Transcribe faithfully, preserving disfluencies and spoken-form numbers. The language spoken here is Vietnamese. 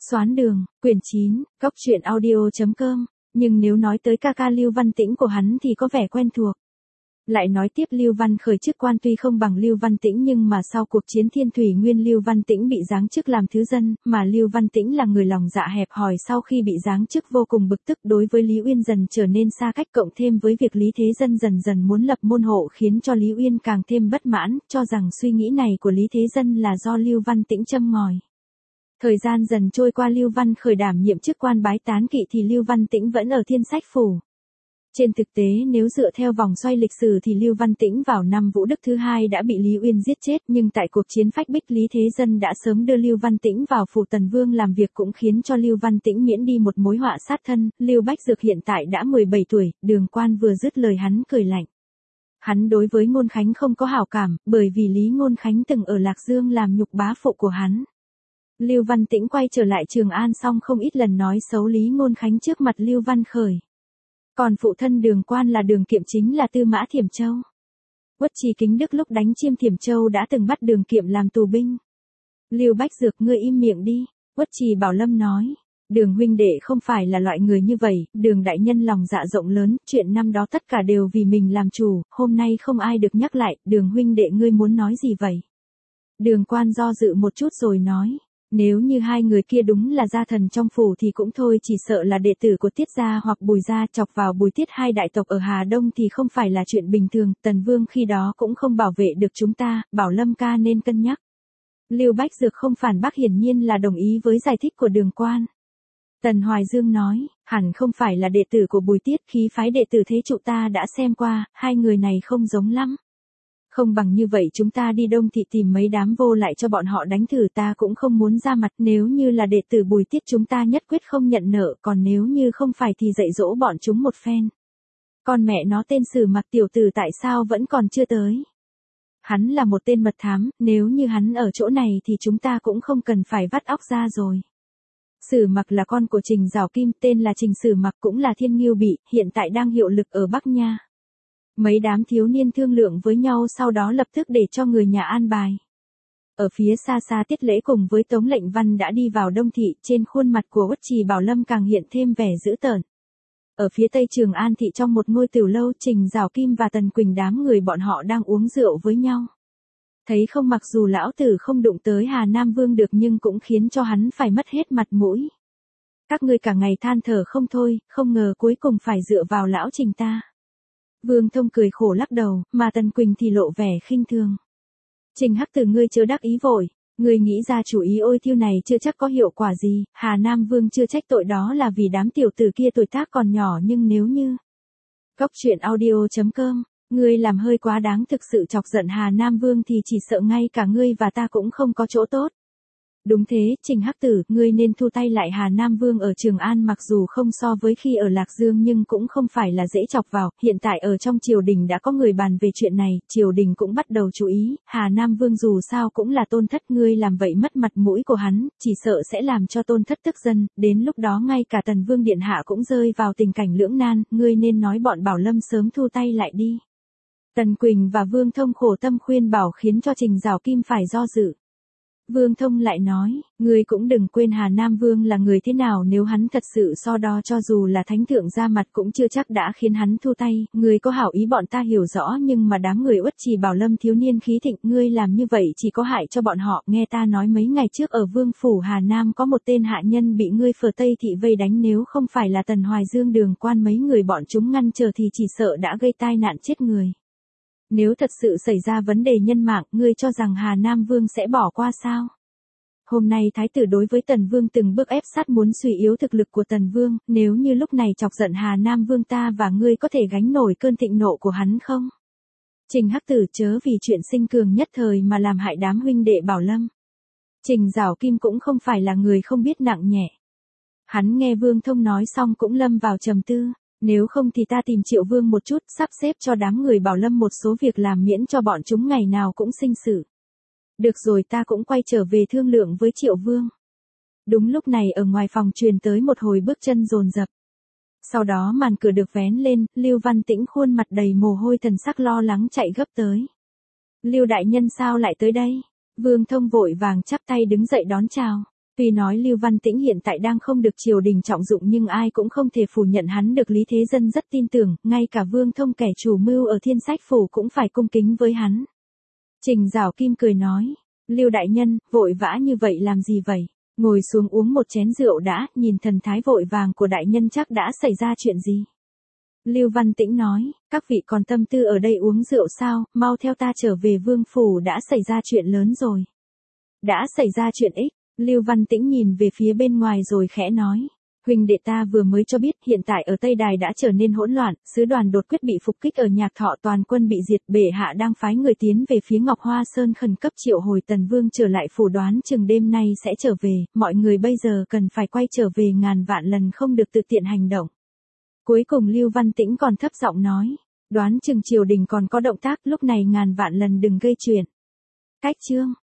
Xoán đường, quyển chín, góc truyện audio chấm com, nhưng nếu nói tới ca ca Lưu Văn Tĩnh của hắn thì có vẻ quen thuộc. Lại nói tiếp Lưu Văn Khởi chức quan tuy không bằng Lưu Văn Tĩnh nhưng mà sau cuộc chiến Thiên Thủy Nguyên Lưu Văn Tĩnh bị giáng chức làm thứ dân, mà Lưu Văn Tĩnh là người lòng dạ hẹp hòi sau khi bị giáng chức vô cùng bực tức đối với Lý Uyên dần trở nên xa cách cộng thêm với việc Lý Thế Dân dần dần muốn lập môn hộ khiến cho Lý Uyên càng thêm bất mãn, cho rằng suy nghĩ này của Lý Thế Dân là do Lưu Văn Tĩnh châm ngòi. Thời gian dần trôi qua Lưu Văn Khởi đảm nhiệm chức quan bái tán kỵ thì Lưu Văn Tĩnh vẫn ở Thiên Sách Phủ. Trên thực tế nếu dựa theo vòng xoay lịch sử thì Lưu Văn Tĩnh vào năm Vũ Đức thứ hai đã bị Lý Uyên giết chết nhưng tại cuộc chiến phách bích Lý Thế Dân đã sớm đưa Lưu Văn Tĩnh vào phủ Tần Vương làm việc cũng khiến cho Lưu Văn Tĩnh miễn đi một mối họa sát thân. Lưu Bách Dược hiện tại đã mười bảy tuổi, Đường Quan vừa dứt lời hắn cười lạnh. Hắn đối với Ngôn Khánh không có hảo cảm, bởi vì Lý Ngôn Khánh từng ở Lạc Dương làm nhục bá phụ của hắn. Lưu Văn Tĩnh quay trở lại Trường An xong không ít lần nói xấu Lý Ngôn Khánh trước mặt Lưu Văn Khởi. Còn phụ thân Đường Quan là Đường Kiệm chính là Tư Mã Thiểm Châu. Uất Trì Kính Đức lúc đánh chiêm Thiểm Châu đã từng bắt Đường Kiệm làm tù binh. Lưu Bách Dược ngươi im miệng đi, Uất Trì Bảo Lâm nói. Đường huynh đệ không phải là loại người như vậy, Đường đại nhân lòng dạ rộng lớn, chuyện năm đó tất cả đều vì mình làm chủ, hôm nay không ai được nhắc lại, Đường huynh đệ ngươi muốn nói gì vậy? Đường Quan do dự một chút rồi nói. Nếu như hai người kia đúng là gia thần trong phủ thì cũng thôi, chỉ sợ là đệ tử của Tiết gia hoặc Bùi gia chọc vào Bùi Tiết hai đại tộc ở Hà Đông thì không phải là chuyện bình thường, Tần Vương khi đó cũng không bảo vệ được chúng ta, Bảo Lâm ca nên cân nhắc. Lưu Bách Dược không phản bác hiển nhiên là đồng ý với giải thích của Đường Quan. Tần Hoài Dương nói, hẳn không phải là đệ tử của Bùi Tiết, khí phái đệ tử thế trụ ta đã xem qua, hai người này không giống lắm. Không bằng như vậy chúng ta đi Đông Thị tìm mấy đám vô lại cho bọn họ đánh thử, ta cũng không muốn ra mặt, nếu như là đệ tử Bùi Tiết chúng ta nhất quyết không nhận nợ, còn nếu như không phải thì dạy dỗ bọn chúng một phen. Con mẹ nó tên Sử Mặc tiểu tử tại sao vẫn còn chưa tới? Hắn là một tên mật thám, nếu như hắn ở chỗ này thì chúng ta cũng không cần phải vắt óc ra rồi. Sử Mặc là con của Trình Giảo Kim, tên là Trình Sử Mặc cũng là Thiên Ngưu Bị, hiện tại đang hiệu lực ở Bắc Nha. Mấy đám thiếu niên thương lượng với nhau sau đó lập tức để cho người nhà an bài. Ở phía xa xa Tiết Lễ cùng với Tống Lệnh Văn đã đi vào Đông Thị, trên khuôn mặt của Uất Trì Bảo Lâm càng hiện thêm vẻ dữ tợn. Ở phía tây Trường An Thị trong một ngôi tiểu lâu, Trình Giảo Kim và Tần Quỳnh đám người bọn họ đang uống rượu với nhau. Thấy không, mặc dù lão tử không đụng tới Hà Nam Vương được nhưng cũng khiến cho hắn phải mất hết mặt mũi. Các ngươi cả ngày than thở không thôi, không ngờ cuối cùng phải dựa vào lão Trình ta. Vương Thông cười khổ lắc đầu, mà Tần Quỳnh thì lộ vẻ khinh thường. Trình Hắc Tử ngươi chớ đắc ý vội, ngươi nghĩ ra chủ ý ôi thiêu này chưa chắc có hiệu quả gì, Hà Nam Vương chưa trách tội đó là vì đám tiểu tử kia tuổi tác còn nhỏ nhưng nếu như... Góc truyện audio chấm com, ngươi làm hơi quá đáng, thực sự chọc giận Hà Nam Vương thì chỉ sợ ngay cả ngươi và ta cũng không có chỗ tốt. Đúng thế, Trình Hắc Tử, ngươi nên thu tay lại, Hà Nam Vương ở Trường An mặc dù không so với khi ở Lạc Dương nhưng cũng không phải là dễ chọc vào, hiện tại ở trong triều đình đã có người bàn về chuyện này, triều đình cũng bắt đầu chú ý, Hà Nam Vương dù sao cũng là tôn thất, ngươi làm vậy mất mặt mũi của hắn, chỉ sợ sẽ làm cho tôn thất tức giận, đến lúc đó ngay cả Tần Vương điện hạ cũng rơi vào tình cảnh lưỡng nan, ngươi nên nói bọn Bảo Lâm sớm thu tay lại đi. Tần Quỳnh và Vương Thông khổ tâm khuyên bảo khiến cho Trình Giảo Kim phải do dự. Vương Thông lại nói, ngươi cũng đừng quên Hà Nam Vương là người thế nào, nếu hắn thật sự so đo cho dù là thánh thượng ra mặt cũng chưa chắc đã khiến hắn thu tay, ngươi có hảo ý bọn ta hiểu rõ nhưng mà đám người Uất Trì Bảo Lâm thiếu niên khí thịnh, ngươi làm như vậy chỉ có hại cho bọn họ, nghe ta nói mấy ngày trước ở Vương Phủ Hà Nam có một tên hạ nhân bị ngươi Phở Tây Thị vây đánh, nếu không phải là Tần Hoài Dương Đường Quan mấy người bọn chúng ngăn chờ thì chỉ sợ đã gây tai nạn chết người. Nếu thật sự xảy ra vấn đề nhân mạng, ngươi cho rằng Hà Nam Vương sẽ bỏ qua sao? Hôm nay Thái tử đối với Tần Vương từng bước ép sát muốn suy yếu thực lực của Tần Vương, nếu như lúc này chọc giận Hà Nam Vương ta và ngươi có thể gánh nổi cơn thịnh nộ của hắn không? Trình Hắc Tử chớ vì chuyện sinh cường nhất thời mà làm hại đám huynh đệ Bảo Lâm. Trình Giảo Kim cũng không phải là người không biết nặng nhẹ. Hắn nghe Vương Thông nói xong cũng lâm vào trầm tư. Nếu không thì ta tìm Triệu Vương một chút, sắp xếp cho đám người Bảo Lâm một số việc làm miễn cho bọn chúng ngày nào cũng sinh sự. Được rồi, ta cũng quay trở về thương lượng với Triệu Vương. Đúng lúc này ở ngoài phòng truyền tới một hồi bước chân dồn dập. Sau đó màn cửa được vén lên, Lưu Văn Tĩnh khuôn mặt đầy mồ hôi thần sắc lo lắng chạy gấp tới. Lưu đại nhân sao lại tới đây? Vương Thông vội vàng chắp tay đứng dậy đón chào. Tuy nói Lưu Văn Tĩnh hiện tại đang không được triều đình trọng dụng nhưng ai cũng không thể phủ nhận hắn được Lý Thế Dân rất tin tưởng, ngay cả Vương Thông kẻ chủ mưu ở Thiên Sách Phủ cũng phải cung kính với hắn. Trình Giảo Kim cười nói, Lưu đại nhân, vội vã như vậy làm gì vậy? Ngồi xuống uống một chén rượu đã, nhìn thần thái vội vàng của đại nhân chắc đã xảy ra chuyện gì? Lưu Văn Tĩnh nói, các vị còn tâm tư ở đây uống rượu sao, mau theo ta trở về Vương Phủ, đã xảy ra chuyện lớn rồi. Đã xảy ra chuyện ích, Lưu Văn Tĩnh nhìn về phía bên ngoài rồi khẽ nói. Huynh đệ ta vừa mới cho biết hiện tại ở Tây Đài đã trở nên hỗn loạn, sứ đoàn đột quyết bị phục kích ở Nhạc Thọ, toàn quân bị diệt, bệ hạ đang phái người tiến về phía Ngọc Hoa Sơn khẩn cấp triệu hồi Tần Vương trở lại phủ, đoán chừng đêm nay sẽ trở về, mọi người bây giờ cần phải quay trở về, ngàn vạn lần không được tự tiện hành động. Cuối cùng Lưu Văn Tĩnh còn thấp giọng nói, đoán chừng triều đình còn có động tác, lúc này ngàn vạn lần đừng gây chuyện. Cách chương